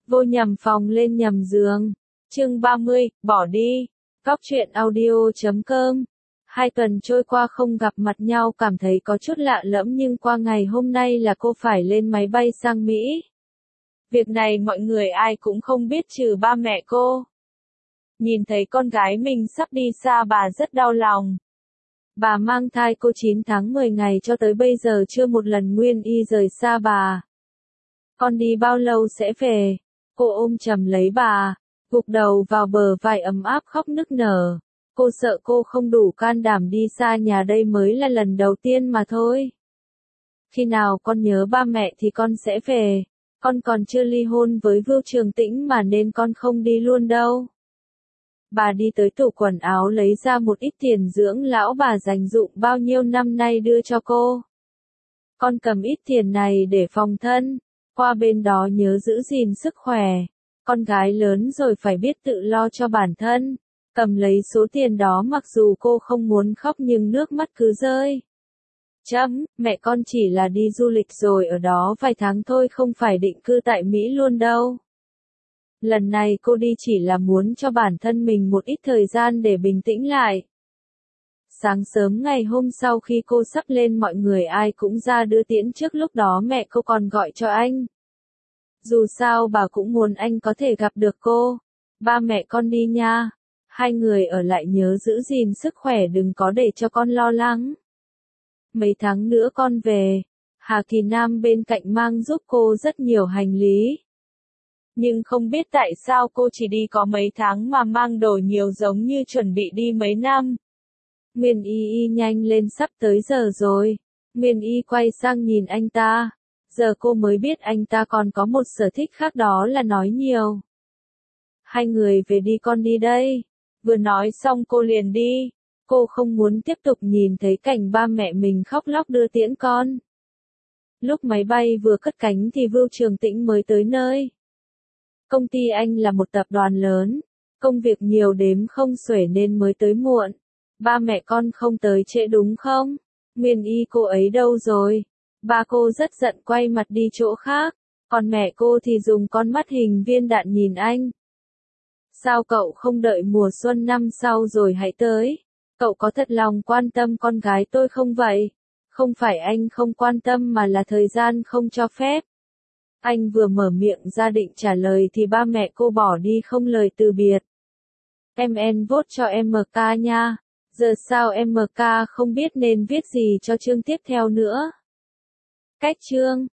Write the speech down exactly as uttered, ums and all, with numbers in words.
Vô nhầm phòng lên nhầm giường. Chương ba mươi, bỏ đi. Góc truyện audio chấm com. Hai tuần trôi qua không gặp mặt nhau cảm thấy có chút lạ lẫm nhưng qua ngày hôm nay là cô phải lên máy bay sang Mỹ. Việc này mọi người ai cũng không biết trừ ba mẹ cô. Nhìn thấy con gái mình sắp đi xa bà rất đau lòng. Bà mang thai cô chín tháng mười ngày cho tới bây giờ chưa một lần Nguyên Y rời xa bà. Con đi bao lâu sẽ về? Cô ôm chầm lấy bà, gục đầu vào bờ vai ấm áp khóc nức nở. Cô sợ cô không đủ can đảm đi xa nhà, đây mới là lần đầu tiên mà thôi. Khi nào con nhớ ba mẹ thì con sẽ về. Con còn chưa ly hôn với Vưu Trường Tĩnh mà nên con không đi luôn đâu. Bà đi tới tủ quần áo lấy ra một ít tiền dưỡng lão bà dành dụm bao nhiêu năm nay đưa cho cô. Con cầm ít tiền này để phòng thân, qua bên đó nhớ giữ gìn sức khỏe. Con gái lớn rồi phải biết tự lo cho bản thân. Cầm lấy số tiền đó mặc dù cô không muốn khóc nhưng nước mắt cứ rơi. Chấm, mẹ con chỉ là đi du lịch rồi ở đó vài tháng thôi, không phải định cư tại Mỹ luôn đâu. Lần này cô đi chỉ là muốn cho bản thân mình một ít thời gian để bình tĩnh lại. Sáng sớm ngày hôm sau khi cô sắp lên mọi người ai cũng ra đưa tiễn, trước lúc đó mẹ cô còn gọi cho anh. Dù sao bà cũng muốn anh có thể gặp được cô. Ba mẹ con đi nha. Hai người ở lại nhớ giữ gìn sức khỏe, đừng có để cho con lo lắng. Mấy tháng nữa con về. Hà Kỳ Nam bên cạnh mang giúp cô rất nhiều hành lý. Nhưng không biết tại sao cô chỉ đi có mấy tháng mà mang đồ nhiều giống như chuẩn bị đi mấy năm. Nguyên Y Y nhanh lên, sắp tới giờ rồi. Nguyên Y quay sang nhìn anh ta. Giờ cô mới biết anh ta còn có một sở thích khác, đó là nói nhiều. Hai người về đi, con đi đây. Vừa nói xong cô liền đi. Cô không muốn tiếp tục nhìn thấy cảnh ba mẹ mình khóc lóc đưa tiễn con. Lúc máy bay vừa cất cánh thì Vưu Trường Tĩnh mới tới nơi. Công ty anh là một tập đoàn lớn. Công việc nhiều đếm không xuể nên mới tới muộn. Ba mẹ con không tới trễ đúng không? Nguyên Y, cô ấy đâu rồi? Ba cô rất giận quay mặt đi chỗ khác. Còn mẹ cô thì dùng con mắt hình viên đạn nhìn anh. Sao cậu không đợi mùa xuân năm sau rồi hãy tới? Cậu có thật lòng quan tâm con gái tôi không vậy? Không phải anh không quan tâm mà là thời gian không cho phép. Anh vừa mở miệng ra định trả lời thì ba mẹ cô bỏ đi không lời từ biệt. Em en vote cho em ca nha. Giờ sao em ca không biết nên viết gì cho chương tiếp theo nữa? Cách chương